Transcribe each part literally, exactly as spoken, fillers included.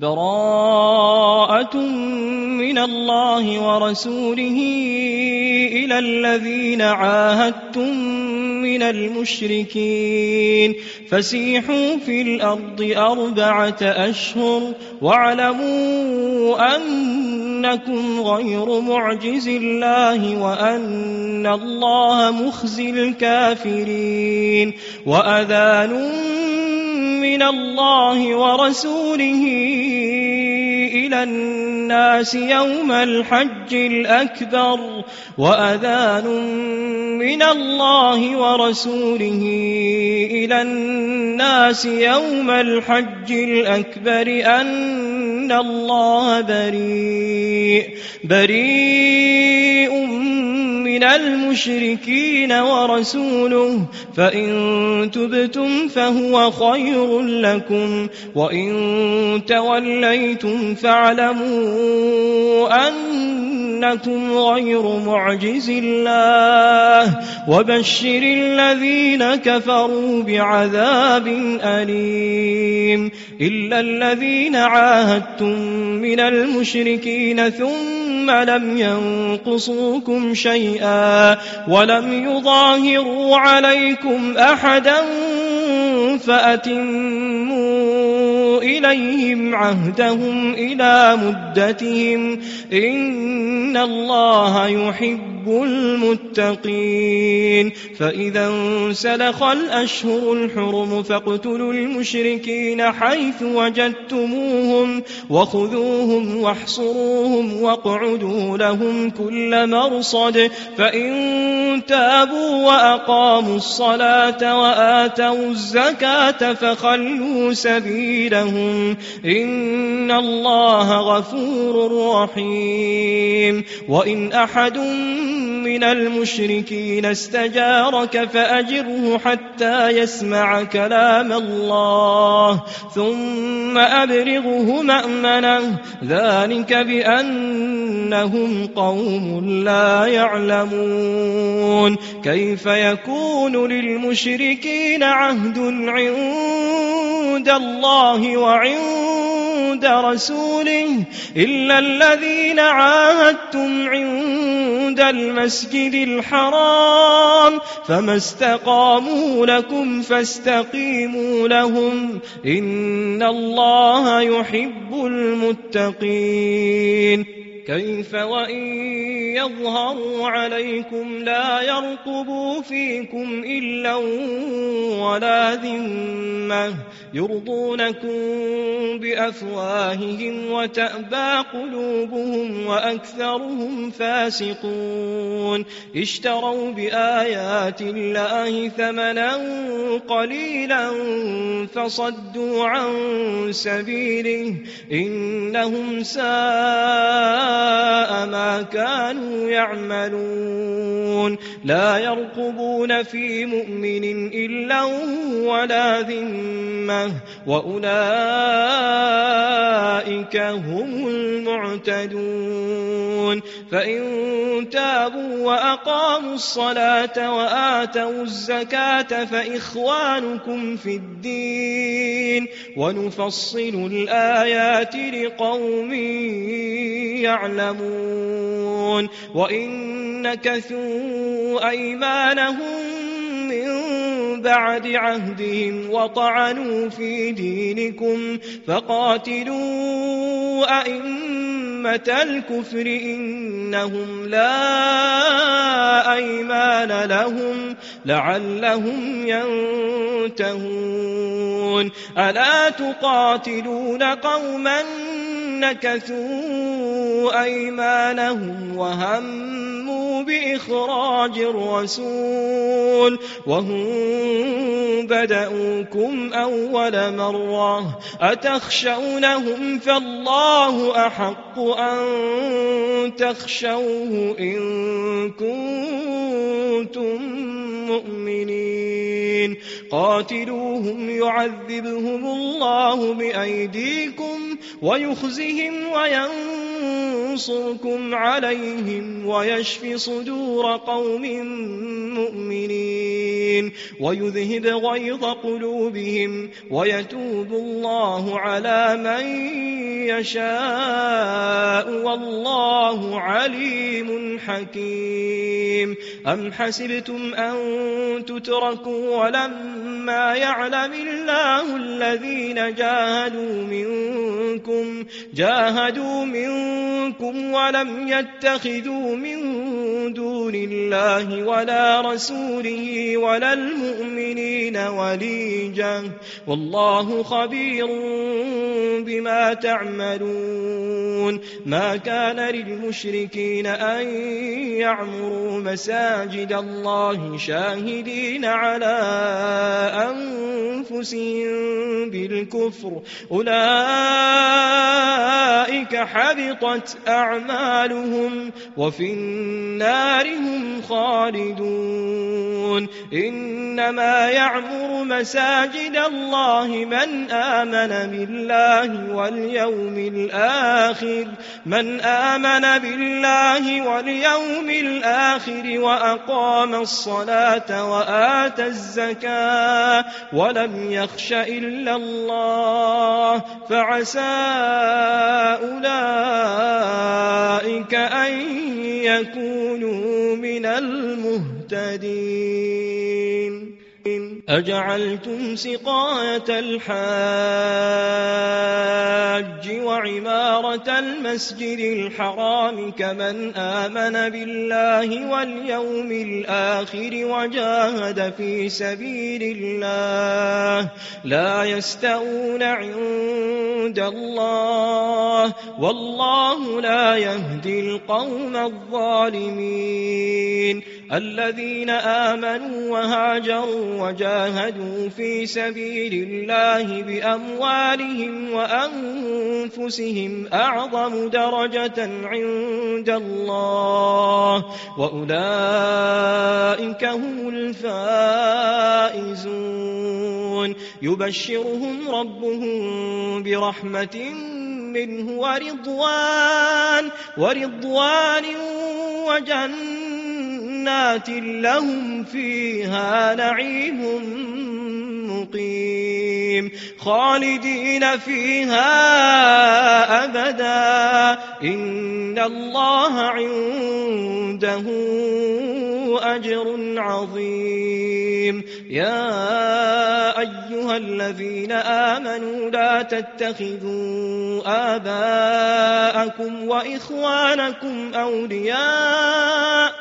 براءة من الله ورسوله إلى الذين عاهدتم من المشركين فسيحوا في الأرض أربعة أشهر واعلموا أنكم غير معجز الله وأن الله مخزي الكافرين وأذان من الله ورسوله إلى الناس يوم الحج الأكبر وأذان من الله ورسوله إلى الناس يوم الحج الأكبر أن الله بريء بريء من المشركين ورسوله فإن تبتم فهو خير لكم وإن توليتم فاعلموا أنكم غير معجز الله وبشر الذين كفروا بعذاب أليم إلا الذين عاهدتم من المشركين ثم لم ينقصوكم شيئا ولم يظاهروا عليكم أحدا فأتموا إليهم عهدهم إلى مدتهم إن الله يحب المتقين فإذا انسلخ الأشهر الحرم فاقتلوا المشركين حيث وجدتموهم وخذوهم واحصروهم واقعدوا لهم كل مرصد فإن تابوا وأقاموا الصلاة وآتوا الزكاة فخلوا سبيلهم إن الله غفور رحيم وإن أحد من المشركين استجارك فأجره حتى يسمع كلام الله ثم أبلغه مأمنه ذلك بأنهم قوم لا يعلمون كيف يكون للمشركين عهد عند الله وعند رسوله إلا الذين عاهدتم عند المسجد الحرام فما استقاموا لكم فاستقيموا لهم إن الله يحب المتقين كيف وإن يظهروا عليكم لا يرقبوا فيكم إلا ولا ذمة يرضونكم بأفواههم وتأبى قلوبهم وأكثرهم فاسقون اشتروا بآيات الله ثمنا قليلا فصدوا عن سبيله إنهم ساء ما كانوا يعملون لا يرقبون في مؤمن إلا ولا ذمة وأولئك هم المعتدون فإن تابوا وأقاموا الصلاة وآتوا الزكاة فإخوانكم في الدين ونفصل الآيات لقوم يعلمون وإن نكثوا أيمانهم من بعد عهدهم وطعنوا في دينكم فقاتلوا أئمة الكفر إنهم لا أيمان لهم لعلهم ينتهون ألا تقاتلون قوما نكثوا أيمانهم وهموا بإخراج الرسول وهم بدأوكم أول مرة أتخشونهم فالله أحق أن تخشوه إن كنتم مؤمنين قاتلوهم يعذبهم الله بأيديكم ويخزهم وينصركم عليهم ويشفي صدور قوم مؤمنين ويذهب غيظ قلوبهم ويتوب الله على من يشاء والله عليم حكيم. أم حسبتم أن تتركوا ولما يعلم الله الذين جاهدوا منكم جاهدوا منكم ولم يتخذوا من دون الله ولا رسوله ولا المؤمنين وليجا والله خبير بما تعملون. ما كان للمشركين أن يعمروا مساجد الله شاهدين على أنفسهم بالكفر أولئك حبطت أعمالهم وفي النار هم خالدون. إنما يعمر مساجد الله من آمن بالله واليوم الآخر من آمن بالله واليوم الآخر وأقام الصلاة وآتى الزكاة ولم يخش إلا الله فعسى أولئك أن يكونوا من المهتدين. أجعلتم سقاية الحاج وعمارة المسجد الحرام كمن آمن بالله واليوم الآخر وجاهد في سبيل الله لا يستوون عند الله والله لا يهدي القوم الظالمين. الذين آمنوا وهاجروا وجاهدوا في سبيل الله بأموالهم وأنفسهم أعظم درجة عند الله وأولئك هم الفائزون. يبشرهم ربهم برحمة منه ورضوان ورضوان وجنة جنات لهم فيها نعيم مقيم خالدين فيها أبدا إن الله عنده أجر عظيم. يا أيها الذين آمنوا لا تتخذوا آباءكم وإخوانكم أولياء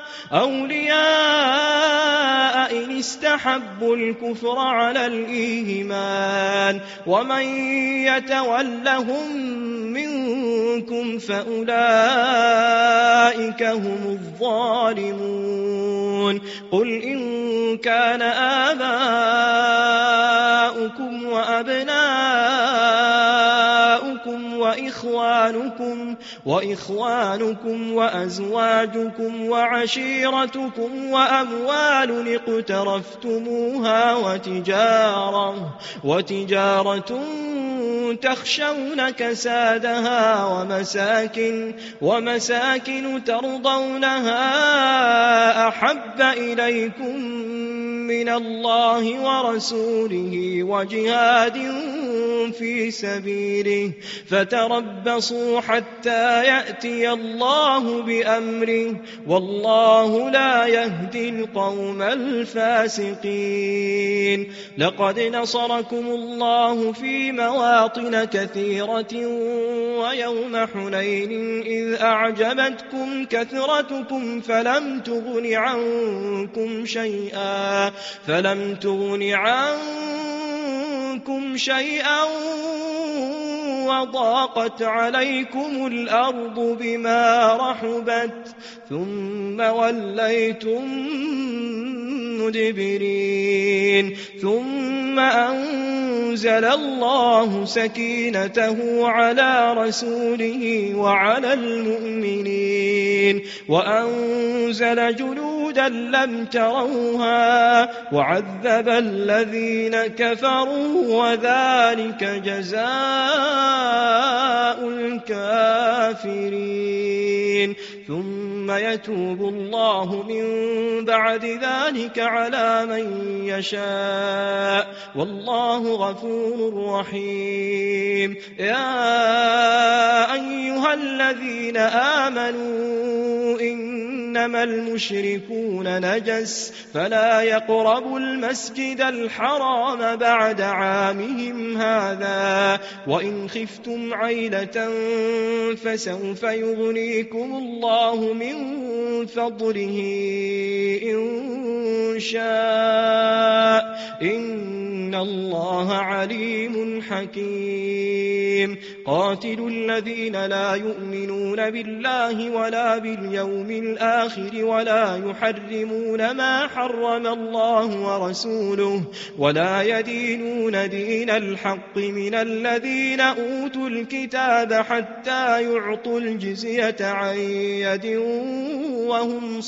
أولياء إن استحبوا الكفر على الإيمان ومن يتولهم منكم فأولئك هم الظالمون. قل إن كان آباؤكم وأبناؤكم وإخوانكم وإخوانكم وأزواجكم وعشيرتكم وأموال اقترفتموها وتجارة وتجارة تخشون كسادها ومساكن ومساكن ترضونها أحب إليكم من الله ورسوله وجهاد في سبيله فتربصوا حتى يأتي الله بأمره والله لا يهدي القوم الفاسقين. لقد نصركم الله في مواطن كثيرة ويوم حنين إذ أعجبتكم كثرتكم فلم تغن عنكم شيئا فلم تغن عنكم شيئا وضاقت عليكم الأرض بما رحبت ثم وليتم مدبرين. ثم أنزل الله سكينته على رسوله وعلى المؤمنين وأنزل جنودا لم تروها وعذب الذين كفروا وذلك جزاء الكافرين. ثم يتوب الله من بعد ذلك على من يشاء والله غفور رحيم. يا الذين آمنوا إنما المشركون نجس فلا يقربوا المسجد الحرام بعد عامهم هذا وإن خفتم عيلة فسوف يغنيكم الله من فضله إن شاء إن الله عليم حكيم قاتلوا الذين لا يؤمنون بالله ولا باليوم الآخر ولا يحرمون ما حرم الله ورسوله ولا يدينون دين الحق من الذين أوتوا الكتاب حتى يعطوا الجزية عن يد وهم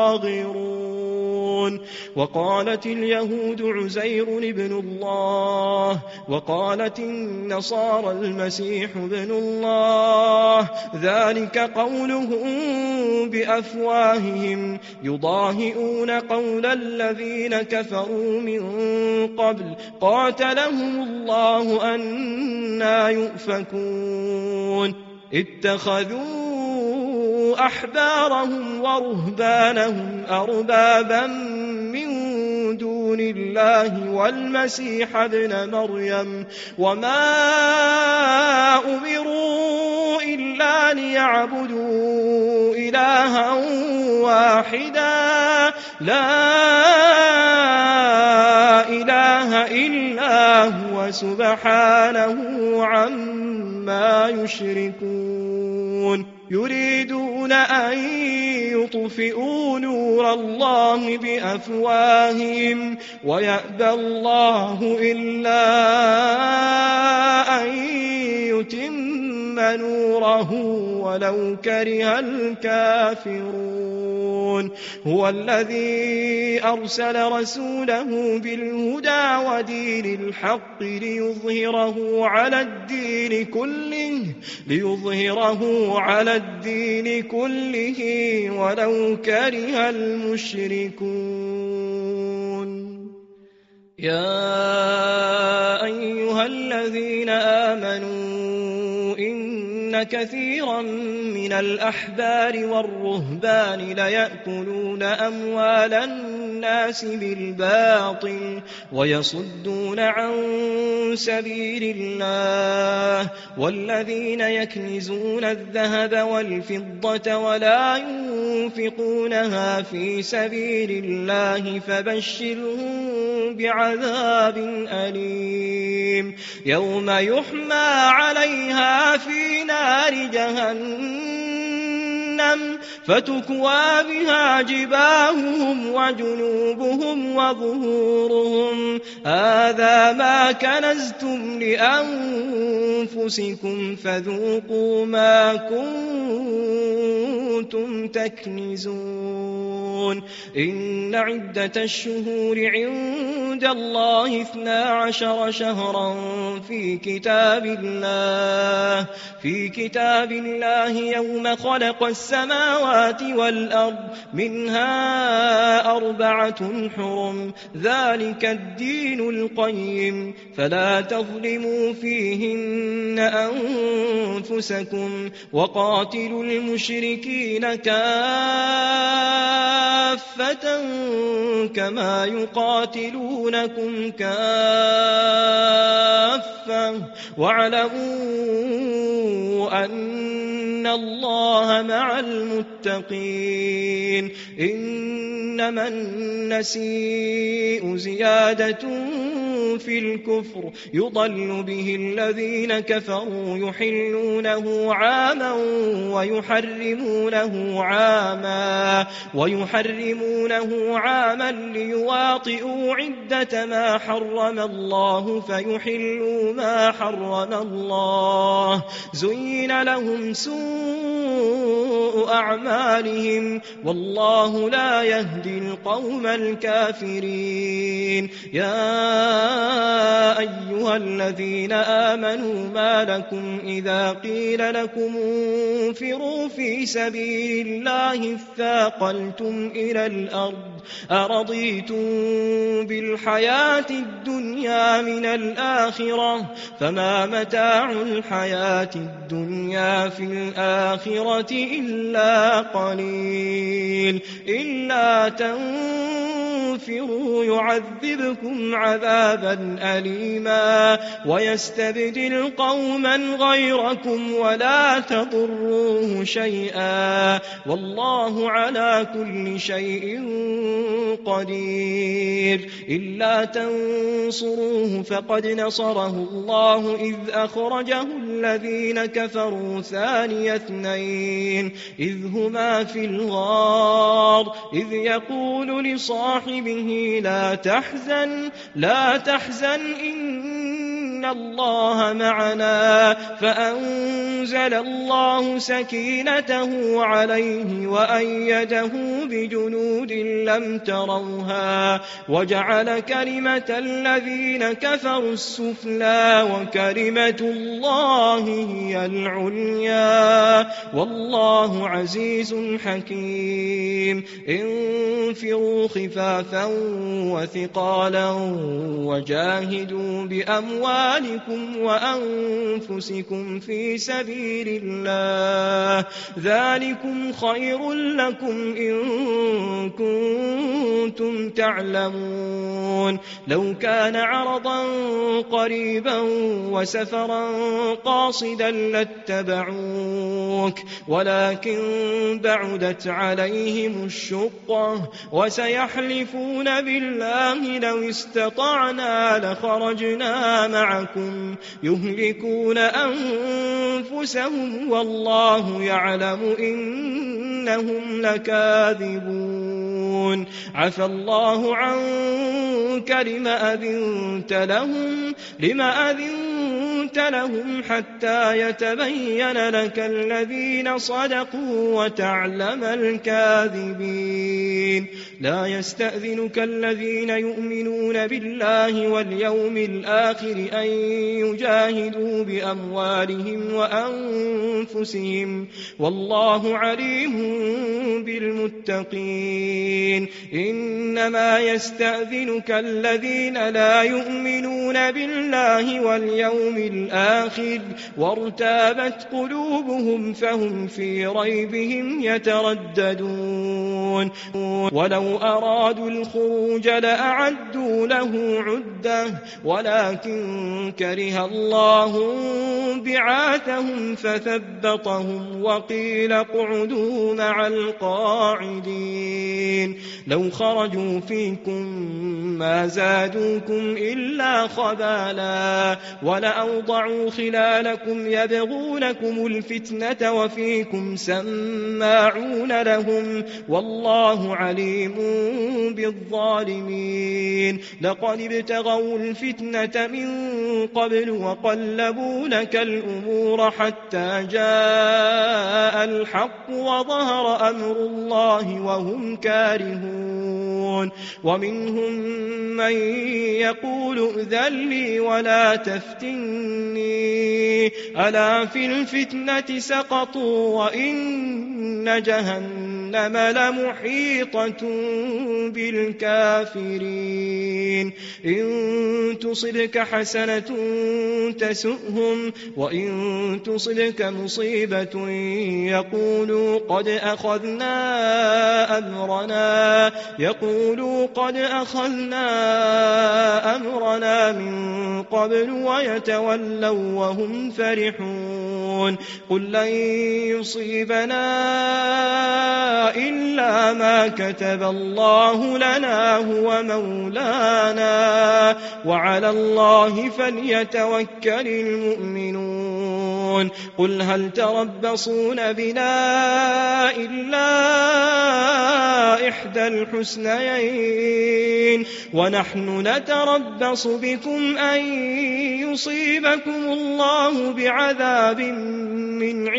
صاغرون وقالت اليهود عزير ابن الله وقالت النصارى المسيح ابن الله ذلك قولهم بأفواههم يضاهئون قول الذين كفروا من قبل قاتلهم الله أنى يؤفكون اتخذوا أحبارهم ورهبانهم أربابا من دون الله والمسيح ابن مريم وما أمروا إلا ليعبدوا إلها واحدا لا إله إلا هو سبحانه عما يشركون يريدون أن يطفئوا نور الله بأفواههم ويأبى الله إلا أن يتم نوره ولو كره الكافرون هو الذي أرسل رسوله بالهدى ودين الحق ليظهره على الدين كله ليظهره على الدين كله ولو كره المشركون يا أيها الذين آمنوا إن كثيرا من الأحبار والرهبان ليأكلون أموال الناس بالباطل ويصدون عن سبيل الله والذين يكنزون الذهب والفضة ولا ينفقونها في سبيل الله فبشرهم بعذاب أليم يوم يحمى عليها في نار جهنم فتكوى بها جباههم وجنوبهم وظهورهم هذا ما كنزتم لأنفسكم فذوقوا ما كنتم تكنزون إن عدة الشهور عند الله اثنا عشر شهرا في كتاب الله في كتاب الله يوم خلق السماوات والأرض منها أربعة حرم ذلك الدين القيم فلا تظلموا فيهن أنفسكم وقاتلوا المشركين كافة كما يقاتلونكم كافة واعلموا أن الله مع المتقين إنما النسيء زيادة في الكفر يضل به الذين كفروا يحلونه عاما ويحرمونه عاما ويحرمونه عاما ليواطئوا عدة ما حرم الله فيحلوا ما حرم الله زين لهم سوء أعمالهم والله لا يهدي القوم الكافرين يا أيها الذين آمنوا ما لكم إذا قيل لكم انفروا في سبيل الله اثاقلتم إلى الأرض أرضيتم بالحياة الدنيا من الآخرة فما متاع الحياة الدنيا في الآخرة إلا قليل إلا تنفروا يعذبكم عذابا أليما ويستبدل قوما غيركم ولا تضروه شيئا والله على كل شيء قدير إلا تنصروه فقد نصره الله إذ أخرجه الذين كفروا ثاني اثنين إذ هما في الغار إذ يقول لصاحبه لا تحزن لا تحزن إن الله معنا فأنزل الله سكينته عليه وأيده بجنود لم تروها وجعل كلمة الذين كفروا السفلى وكلمة الله هي العليا والله عزيز حكيم انفروا خفافا وثقالا وجاهدوا بأموالكم وأنفسكم في سبيل الله ذلكم خير لكم إن كنتم تعلمون لو كان عرضا قريبا وسفرا قاصدا لاتبعوك ولكن بعدت عليهم الشقة وسيحلفون بالله لو استطعنا لخرجنا معكم يهلكون أنفسهم والله يعلم إنهم لكاذبون عفى الله عنك لم أذنت لهم لم أذنت لهم حتى يتبين لك الذين صدقوا وتعلم الكاذبين لا يستأذنك الذين يؤمنون بالله واليوم الآخر أن يجاهدوا بأموالهم وأنفسهم والله عليم بالمتقين إنما يستأذنك الذين لا يؤمنون بالله واليوم الآخر وارتابت قلوبهم فهم في ريبهم يترددون ولو أرادوا الخروج لأعدوا له عدة ولكن كره الله بعاثهم فثبطهم وقيل اقعدوا مع القاعدين لو خرجوا فيكم ما زادوكم إلا خبالا ولأوضعوا خلالكم يبغونكم الفتنة وفيكم سماعون لهم والله عليم بالظالمين لقد ابتغوا الفتنة من قبل وقلبوا لك الأمور حتى جاء الحق وظهر أمر الله وهم كارهون ومنهم من يقول ائذن لي ولا تفتني ألا في الفتنة سقطوا وإن جهنم لمحيطة بالكافرين إن تصبك حسنة تسؤهم وإن تصبك مصيبة يقولوا قد أخذنا أمرنا يقولوا قد أخذنا أمرنا من قبل ويتولوا وهم فرحون قل لن يصيبنا إلا ما كتب الله لنا هو مولانا وعلى الله فليتوكل المؤمنون قل هل تربصون بنا إلا إحدى الحسنيين ونحن نتربص بكم أن يصيبكم الله بعذاب من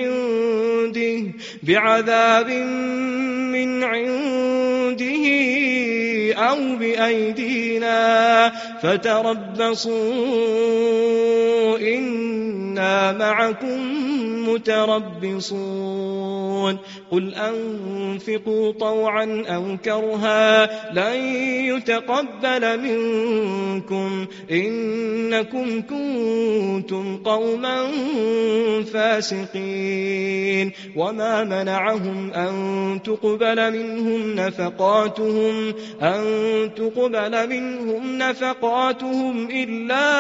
عنده بعذاب من عنده أو بأيدينا فتربصوا إنا معكم متربصون قل أنفقوا طوعا أو كرها لن يتقبل منكم إنكم كنتم قوما فاسقين وما منعهم أن تقبل منهم نفقاتهم أن تقبل منهم نفقاتهم إلا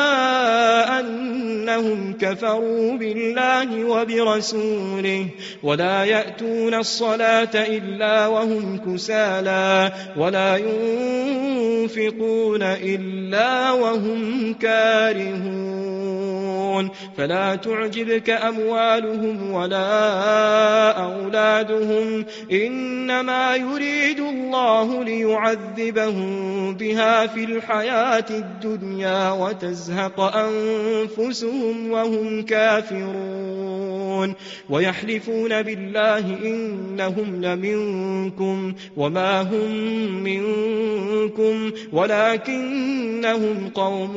أنهم كفروا بالله وبرسوله ولا يأتون الصلاة إلا وهم كسالى ولا ينفقون إلا وهم كارهون فلا تعجبك أموالهم ولا أولادهم إنما يريد الله ليعذبهم بها في الحياة الدنيا وتزهق أنفسهم وهم كافرون ويحلفون بالله إنهم لمنكم وما هم منكم ولكنهم قوم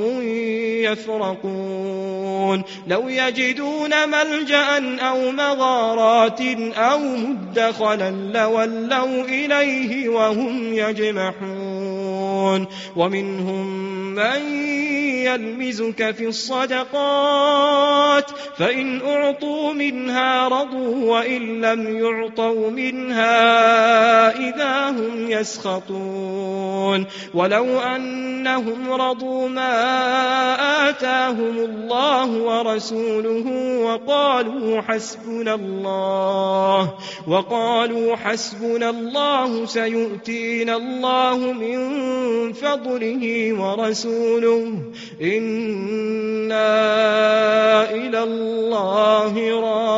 يفرقون لو يجدون ملجأ أو مغارات أو مدخلا لولوا إليه وهم يجمحون ومنهم من يلمزك في الصدقات فإن أعطوا منها رضوا وإن لم يعطوا منها إذا هم يسخطون ولو أنهم رضوا ما آتاهم الله ورسوله وقالوا حسبنا الله وقالوا حسبنا الله سيؤتينا الله من فضله ورسوله إنا إلى الله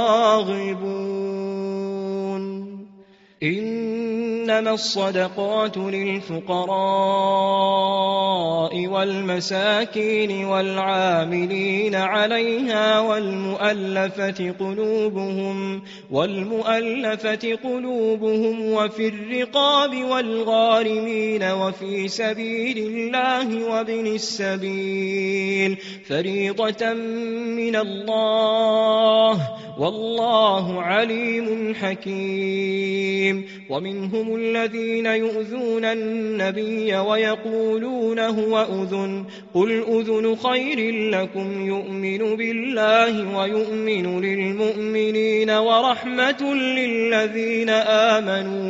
راغبون إنما الصدقات للفقراء والمساكين والعاملين عليها والمؤلفة قلوبهم والمؤلفة قلوبهم وفي الرقاب والغارمين وفي سبيل الله وابن السبيل فريضة من الله والله عليم حكيم ومنهم الذين يؤذون النبي ويقولون هو أذن قل أذن خير لكم يؤمن بالله ويؤمن للمؤمنين ورحمة للذين آمنوا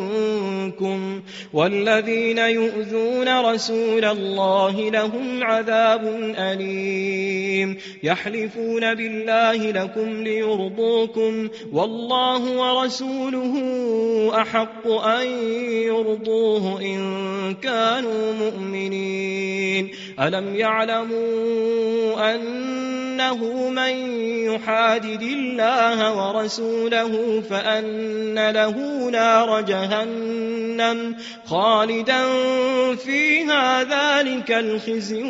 منكم والذين يؤذون رسول الله لهم عذاب أليم يحلفون بالله لكم ليرضوكم والله ورسوله أحق أن يرضوه إن كانوا مؤمنين ألم يعلموا أنه من يحادد الله ورسوله فأن له نار جهنم خالدا فيها ذلك الخزي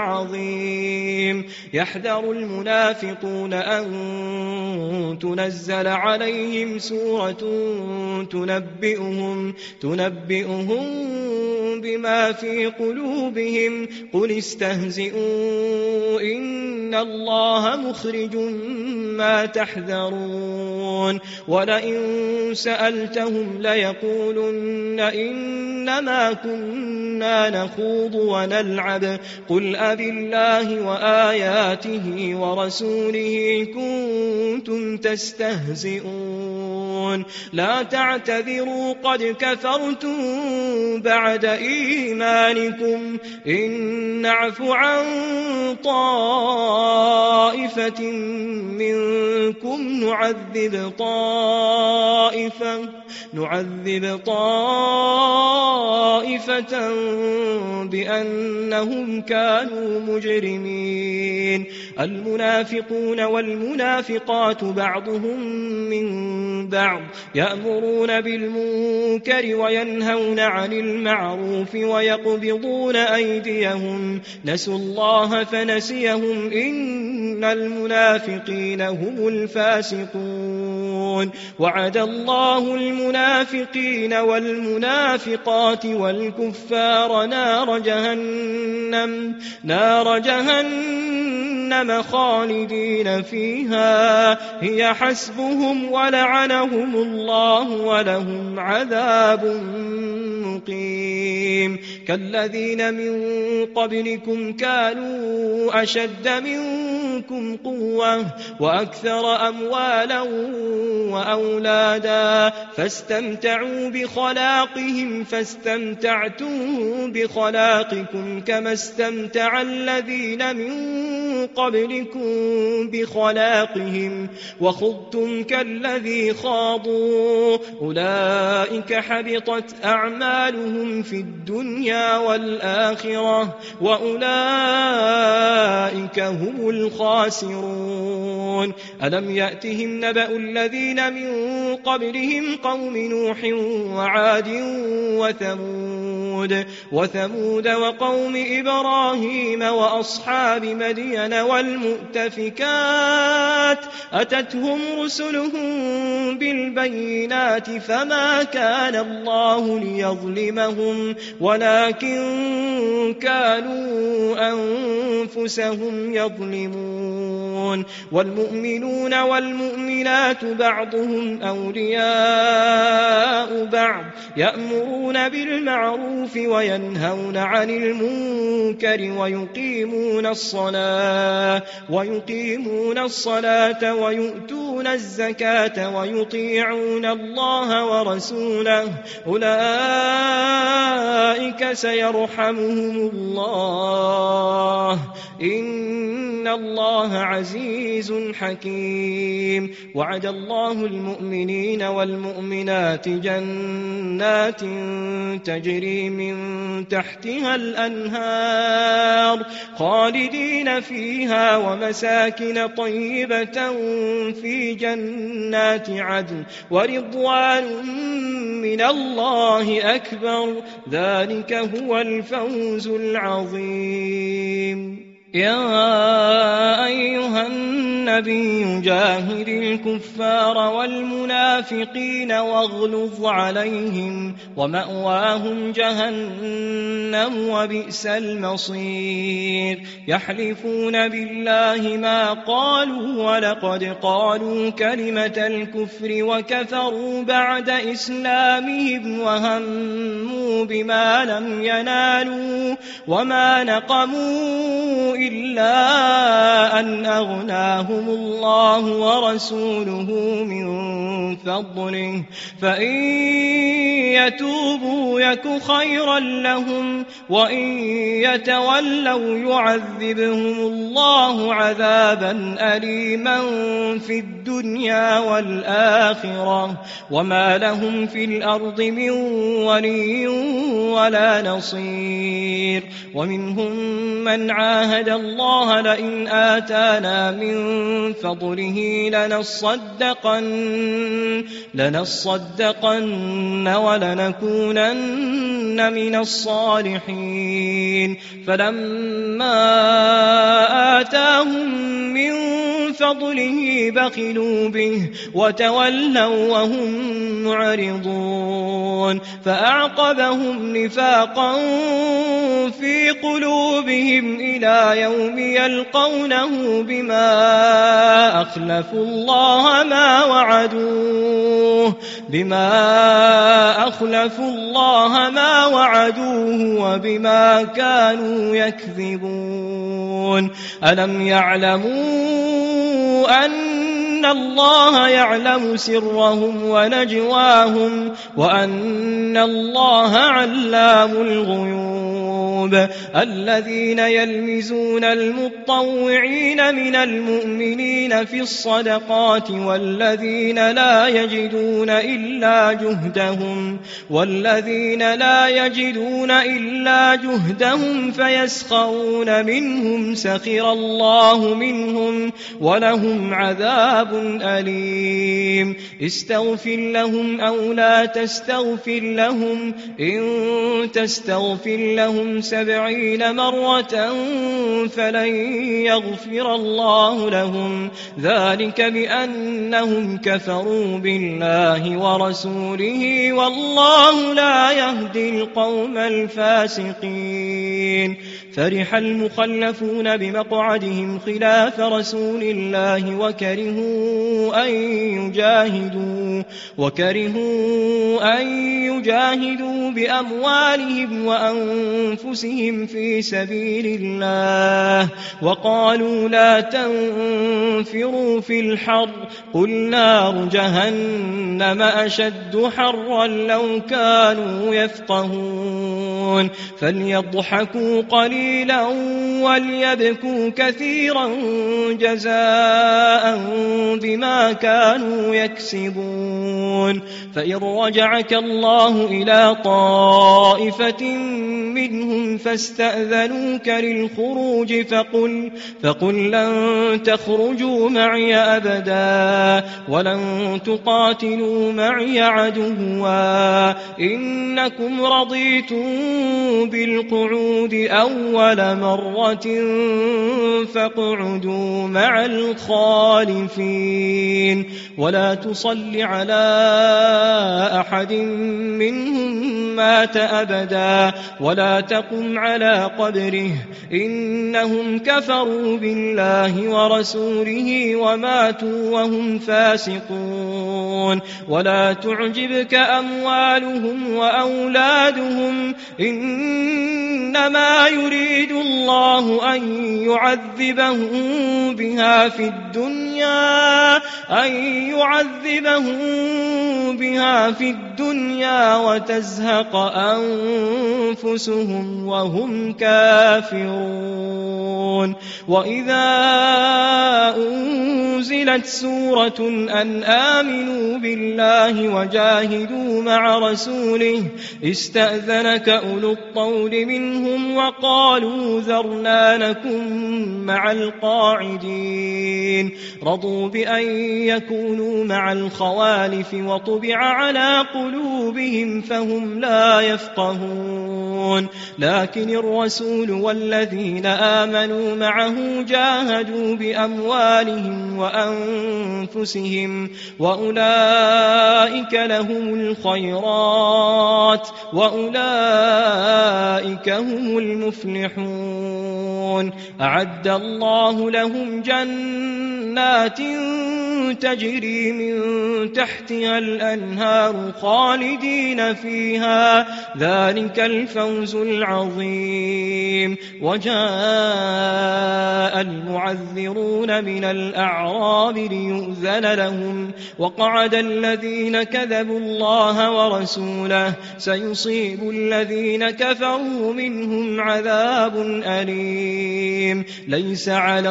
العظيم يحذر المنافقون أن تنزل عليهم سورة تنبئهم تنبئهم بما في قلوبهم قل استهزئوا إن الله مخرج ما تحذرون ولئن سألتهم ليقولن إنما كنا نخوض ونلعب قل أبالله وآياته ورسوله كنتم تستهزئون لا تعتذروا قد كفرتم بعد إيمانكم إن نعف عن طائفة منكم نعذب طائفة نعذب طائفة بأنهم كانوا مجرمين المنافقون والمنافقات بعضهم من بعض يأمرون بالمنكر وينهون عن المعروف ويقبضون أيديهم نسوا الله فنسيهم إن المنافقين هم الفاسقون وعد الله المنافقين والمنافقات والكفار نار جهنم نار جهنم خالدين فيها هي حسبهم ولعنهم الله ولهم عذاب مقيم كالذين من قبلكم كانوا أشد منكم قوة وأكثر أموالا وأولادا فاستمتعوا بخلاقهم فاستمتعتم بخلاقكم كما استمتع الذين من قبلكم بخلاقهم وخضتم كالذي خاضوا أولئك حبطت أعمالهم في الدنيا والآخرة وأولئك هم الخاسرون ألم يأتهم نبأ الذين من قبلهم قوم نوح وعاد وثمود وثمود وقوم إبراهيم وأصحاب مدين والمؤتفكات أتتهم رسلهم بالبينات فما كان الله ليظلمهم ولكن كانوا أنفسهم يظلمون والمؤمنون والمؤمنات بعضهم أولياء بعض يأمرون بالمعروف وينهون عن المنكر ويقيمون الصلاة ويقيمون الصلاة ويؤتون الزكاة ويطيعون الله ورسوله أولئك سيرحمهم الله إن الله عزيز حكيم وعد الله المؤمنين والمؤمنات جنات تجري من تحتها الأنهار خالدين فيها ومساكن طيبة في جنات عدن ورضوان من الله أكبر ذلك هو الفوز العظيم يا أيها النبي جاهد الكفار والمنافقين واغلظ عليهم ومأواهم جهنم وبئس المصير يحلفون بالله ما قالوا ولقد قالوا كلمة الكفر وكفروا بعد إسلامهم وهموا بما لم ينالوا وما نقموا إلا أن أغناهم الله ورسوله من فضله فإن يتوبوا يك خيرا لهم وإن يتولوا يعذبهم الله عذابا أليما في الدنيا والآخرة وما لهم في الأرض من ولي ولا نصير ومنهم من عاهد الله لئن آتانا من فضله لنصدقن لنصدقن ولنكونن من الصالحين فلما آتاهم من فضله بخلوا به وتولوا وهم معرضون فأعقبهم نفاقا في قلوبهم إلى يوم يلقونه بما أخلفوا الله ما وعدوه بما أخلفوا الله ما وعدوه وبما كانوا يكذبون ألم يعلموا أن الله يعلم سرهم ونجواهم وأن الله علام الغيوب الذين يلمزون المطوعين من المؤمنين في الصدقات والذين لا يجدون إلا جهدهم والذين لا يجدون إلا جهدهم فيسخرون منهم سخر الله منهم ولهم عذاب أليم استغفر لهم أو لا تستغفر لهم إن تستغفر لهم سبعين مرة فلن يغفر الله لهم ذلك بأنهم كفروا بالله ورسوله والله لا يهدي القوم الفاسقين. فرح المخلفون بمقعدهم خلاف رسول الله وكرهوا أن يجاهدوا, وكرهوا أن يجاهدوا بأموالهم وأنفسهم في سبيل الله وقالوا لا تنفروا في الحر قل نار جهنم أشد حرا لو كانوا يفقهون. فليضحكوا قليلا وليبكوا كثيرا جزاء بما كانوا يكسبون. فإن رجعك الله إلى طائفة منهم فاستأذنوك للخروج فقل, فقل لن تخرجوا معي أبدا ولن تقاتلوا معي عدوا إنكم رضيتم بالقعود أول مرة فاقعدوا مع الخالفين ولا تصل على أحد منهم مات أبدا ولا تقم على قبره إنهم كفروا بالله ورسوله وماتوا وهم فاسقون. ولا تعجبك أموالهم وأولادهم إنما يريد الله أن يعذبهم بها في الدنيا أن يعذبهم بها في الدنيا وتزهق أنفسهم وهم كافرون. وإذا أنزلت سورة أن آمنوا بالله وجاهدوا مع رسوله استأذنك أولو الطول منهم وقالوا ذرنا نكن مع القاعدين. رضوا بأن يكونوا مع الخوالف وطبع على قلوبهم فهم لا يفقهون. لكن الرسول والذين آمنوا معه جاهدوا بأموالهم وأنفسهم وأولئك لهم الخيرات وأولئك هم المفلحون. أعد الله لهم جنات تجري من تحتها الأنهار خالدين فيها ذلك الفوز العظيم. وجاء المعذرون من الأعراب ليؤذن لهم وقعد الذين كذبوا الله ورسوله سيصيب الذين كفروا منهم عذاب أليم. ليس على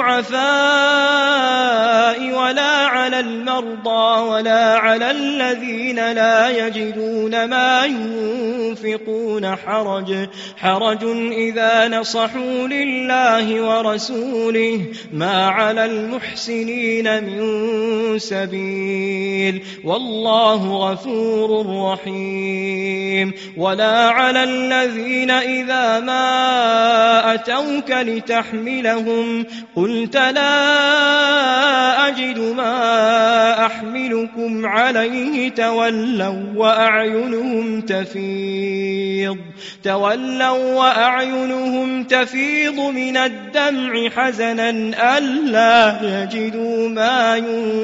الضعفاء ولا على المرضى ولا على الذين لا يجدون ما ينفقون حرج حرج إذا نصحوا لله ورسوله ما على المحسنين من سبيل والله غفور رحيم. ولا على الذين إذا ما أتوك لتحملهم قلت لا أجد ما أحملكم عليه تولوا وأعينهم تفيض تولوا وأعينهم تفيض من الدمع حزنا ألا يجدوا ما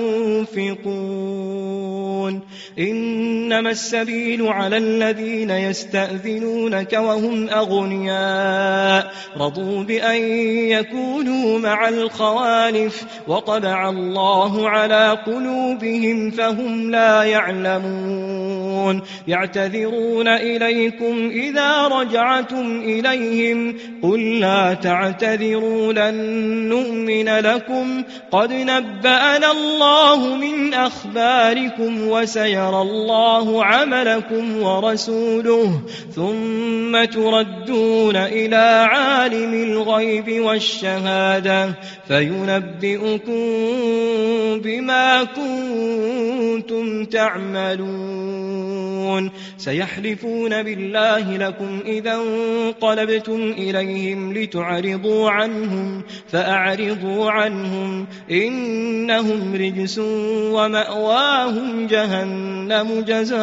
ينفقون. إنما السبيل على الذين يستأذنونك وهم أغنياء رضوا بأن يكونوا مع الخوالف وطبع الله على قلوبهم فهم لا يعلمون. يعتذرون إليكم إذا رجعتم إليهم قل لا تعتذروا لن نؤمن لكم قد نبأنا الله من أخباركم وسيرى الله الله عملكم ورسوله ثم تردون إلى عالم الغيب والشهادة فينبئكم بما كنتم تعملون سيحلفون بالله لكم إذا انقلبتم إليهم لتعرضوا عنهم فأعرضوا عنهم إنهم رجس ومأواهم جهنم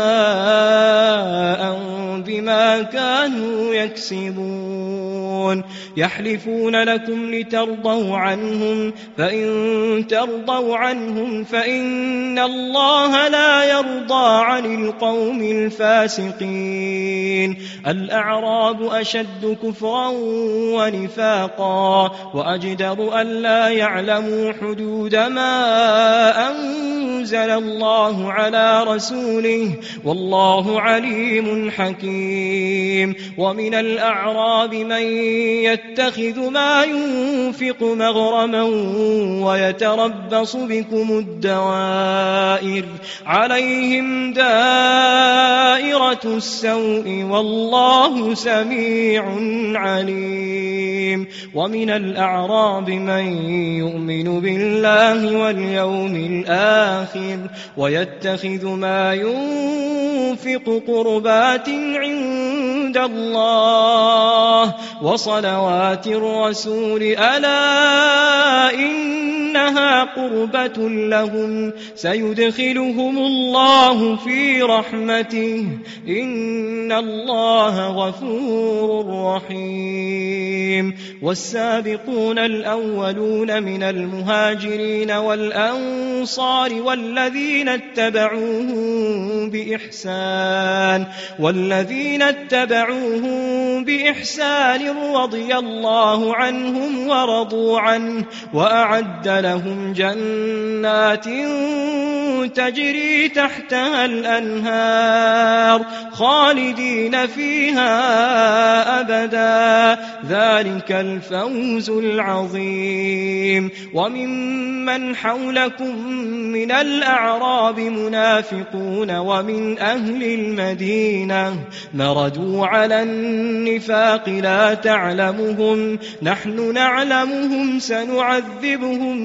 جزاء بما كانوا يكسبون يحلفون لكم لترضوا عنهم فإن ترضوا عنهم فإن الله لا يرضى عن القوم الفاسقين الأعراب أشد كفرا ونفاقا وأجدر ألا يعلموا حدود ما أنزل الله على رسوله والله عليم حكيم ومن الأعراب من يتخذ ما ينفق مغرما ويتربص بكم الدوائر عليهم دائرة السوء والله سميع عليم ومن الأعراب من يؤمن بالله واليوم الآخر ويتخذ ما ينفق قربات عند الله وصلوات الرسول ألا إنها قربة لهم سيدخلهم الله في رحمته إن الله غفور رحيم والسابقون الأولون من المهاجرين والأنصار والذين اتبعوهم بإحسان والذين اتبعوهم بإحسان رضي الله عنهم ورضوا عنه وأعد لهم جنات تجري تحتها الأنهار خالدين فيها أبدا ذلك الفوز العظيم وممن حولكم من الأعراب منافقون ومن أهل المدينة مردوا على النفاق لا تعلمهم نحن نعلمهم سنعذبهم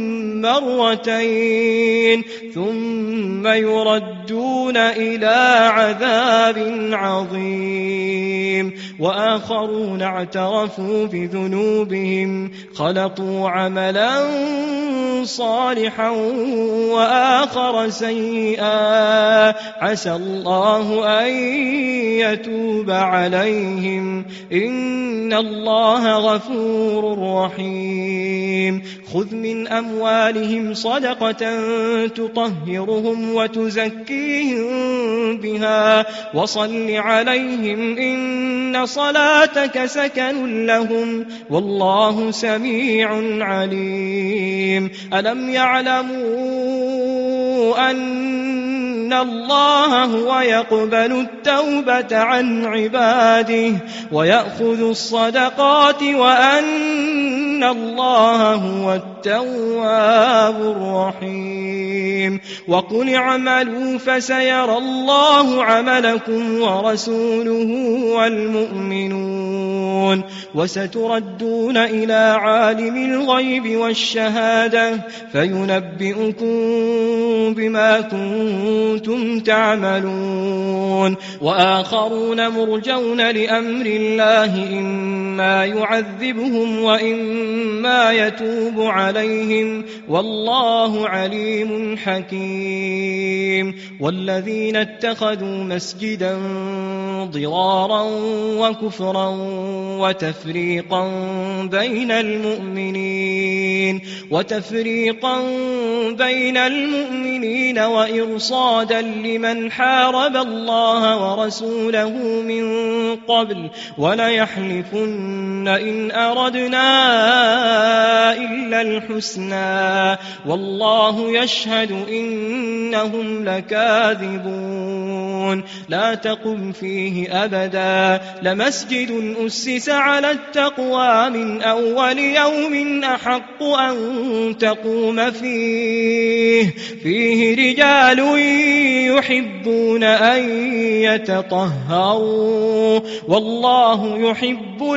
مرتين ثم يردون إلى عذاب عظيم وآخرون اعترفوا بذنوبهم خلطوا عملا صالحا وآخر سيئا عسى الله أن يتوب عليهم إن الله غفور رحيم خذ من أموالهم صدقة تطهرهم وتزكيهم بها وصل عليهم إن صلاتك سكن لهم والله سميع عليم ألم يعلموا أن الله هو يقبل التوبة عن عباده ويأخذ الصدقات وأن الله هو التواب الرحيم وقل اعملوا فسيرى الله عملكم ورسوله والمؤمنون وستردون إلى عالم الغيب والشهادة فينبئكم بما كنتم تعملون وآخرون مرجون لأمر الله إما يعذبهم وإما يتوب عليهم والله عليم حكيم والذين اتخذوا مسجدا ضرارا وكفرا وتفريقا بين المؤمنين وتفريقا بين المؤمنين وإرصادا لمن حارب الله ورسوله من قبل وليحلفن إن أردنا إلا الحسنى والله يشهد إنهم لكاذبون لا تقم فيه أبدا لمسجد أسس على التقوى من أول يوم أحق أن تقوم فيه فيه رجال يحبون أن يتطهروا والله يحب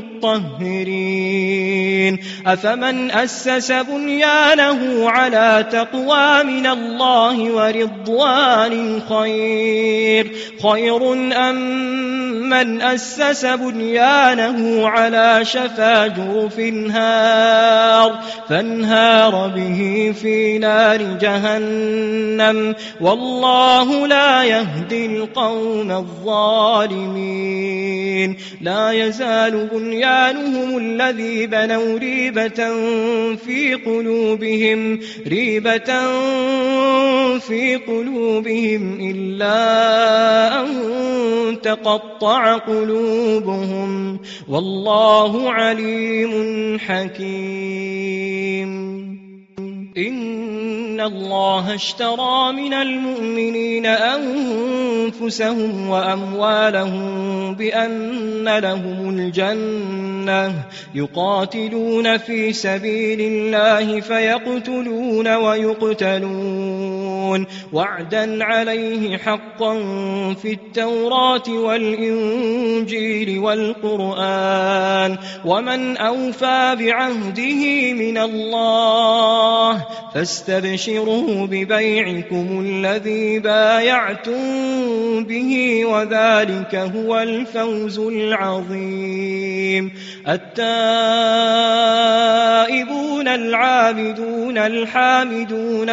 المطهرين أفمن أسس بنيانه على تقوى من الله ورضوان خير خير أم من أسس بنيانه على شفا جرف هار فانهار به في نار جهنم والله لا يهدي القوم الظالمين لا يزال بنيانهم الذي بنوا ريبة في قلوبهم ريبة في قلوبهم إلا أن تقطع قلوبهم والله عليم حكيم إن الله اشترى من المؤمنين أنفسهم وأموالهم بأن لهم الجنة يقاتلون في سبيل الله فيقتلون ويقتلون وعدا عليه حقا في التوراة والإنجيل والقرآن ومن أوفى بعهده من الله فاستبشروا ببيعكم الذي بايعتم به وذلك هو الفوز العظيم التائبون العابدون الحامدون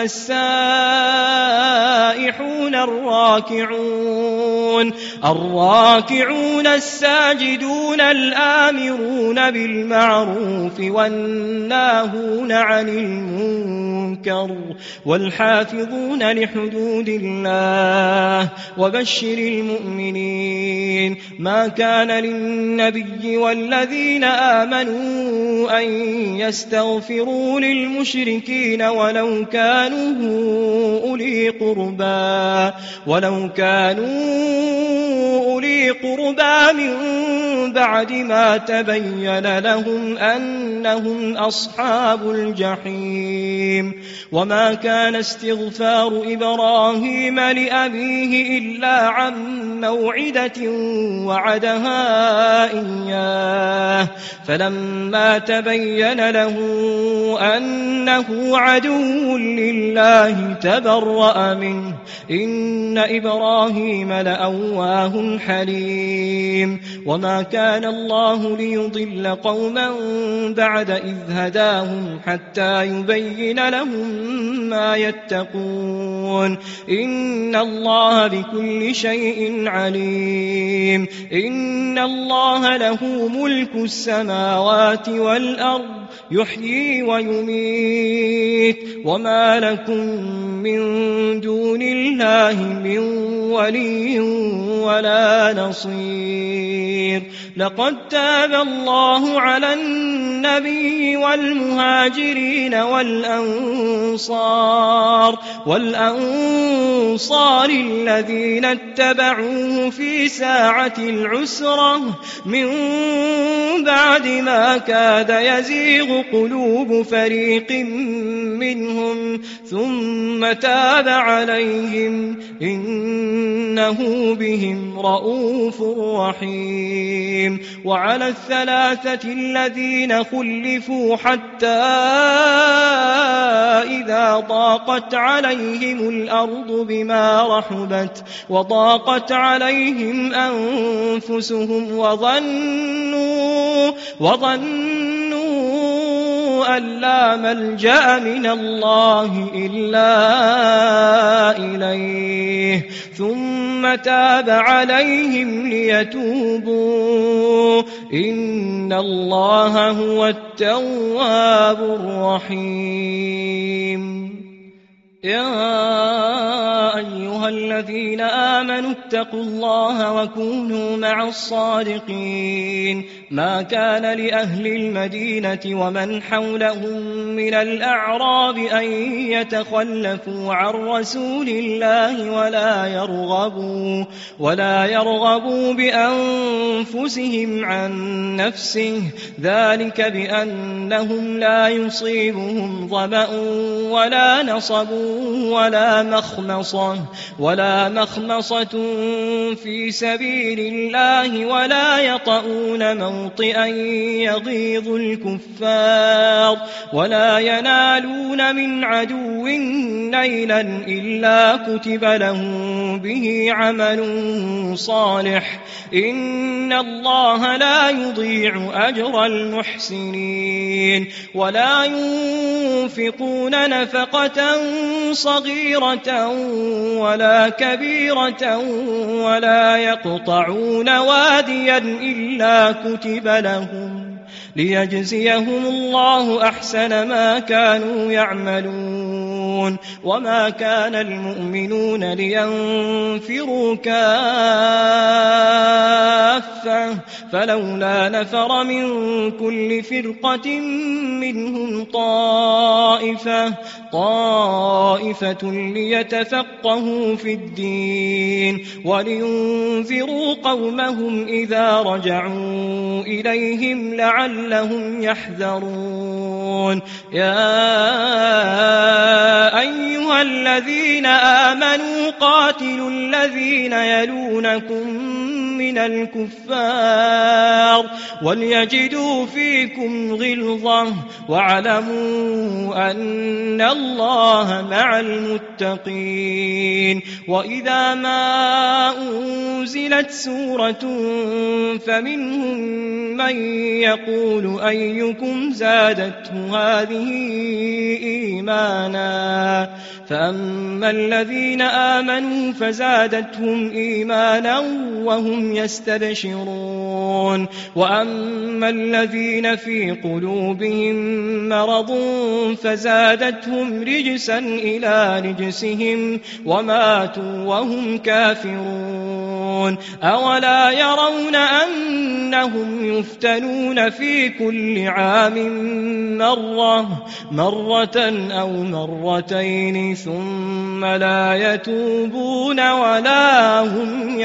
السائحون الراكعون الراكعون الساجدون الآمرون بالمعروف والناهون عن المنكر والحافظون لحدود الله وبشر المؤمنين ما كان للنبي والذين آمنوا أن يستغفروا للمشركين ولو كانوا أولي قربى ولو كانوا أولي قربى من بعد ما تبين لهم أنهم أصحاب الجحيم وما كان استغفار إبراهيم لأبيه إلا عن موعدة وعدها إياه فلما تبين له أنه عدو لله تبرأ منه إن إبراهيم لأواه حليم وما كان الله ليضل قوما بعد إذ هداهم حتى يبين لهم ما يتقون إن الله بكل شيء عليم إن الله له ملك السماوات والأرض يحيي ويميت وما لكم من دون الله من ولي ولا نصير لقد تاب الله على النبي والمهاجرين والأنصار والأنصار الذين اتبعوه في ساعة العسرة من بعد ما كاد يزيغ قلوب فريق منهم ثم تاب عليهم إنه بهم رؤوف رحيم وعلى الثلاثة الذين خلفوا حتى إذا ضاقت عليهم الأرض بما رحبت وضاقت عليهم أنفسهم وظنوا وظنوا أن لا ملجأ من الله إلا إليه ثم تاب عليهم ليتوبوا إن الله هو التواب الرحيم يا أيها الذين الذين آمنوا اتقوا الله وكونوا مع الصادقين ما كان لأهل المدينة ومن حولهم من الأعراب أن يتخلفوا عن رسول الله ولا يرغبوا ولا يرغبوا بأنفسهم عن نفسه ذلك بأنهم لا يصيبهم ظمأ ولا نصب ولا مخمصة ولا مخمصة في سبيل الله ولا يطؤون موطئا يغيظ الكفار ولا ينالون من عدو نيلا إلا كتب لهم به عمل صالح إن الله لا يضيع أجر المحسنين ولا ينفقون نفقة صغيرة ولا كبيرة ولا يقطعون واديا إلا كتب لهم ليجزيهم الله أحسن ما كانوا يعملون وما كان المؤمنون لينفروا كافة فلولا نفر من كل فرقة منهم طائفة طائفة ليتفقهوا في الدين ولينذروا قومهم إذا رجعوا إليهم لعلهم يحذرون يا أيها الذين آمنوا قاتلوا الذين يلونكم من الكفار وليجدوا فيكم غلظة واعلموا أن الله مع المتقين وإذا ما أنزلت سورة فمنهم من يقول أيكم زادته هذه إيمانا فأما الذين آمنوا فزادتهم إيمانا وهم يستبشرون وأما الذين في قلوبهم مرض فزادتهم رجسا إلى رجسهم وماتوا وهم كافرون أولا يرون أنهم يفتنون في كل عام مرة مرة أو مرتين ثم لا يتوبون ولا هم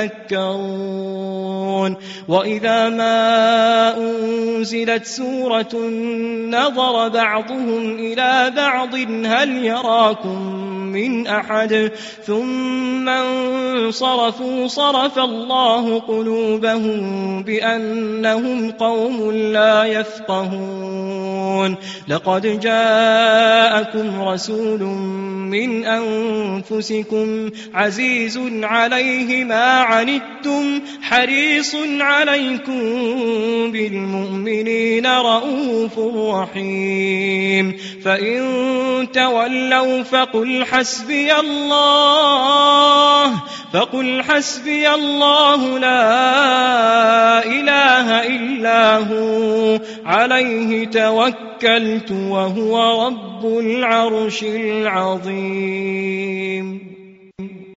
يذكرون وإذا ما أنزلت سورة نظر بعضهم إلى بعض هل يراكم من أحد ثم انصرفوا صرف الله قلوبهم بأنهم قوم لا يفقهون لقد جاءكم رسول من أنفسكم عزيز عليه ما عنتم حريص عليكم بالمؤمنين رؤوف رحيم فإن تولوا فقل حسبي الله فقل حسبي الله لا إله إلا هو عليه توكلت وهو رب العرش العظيم.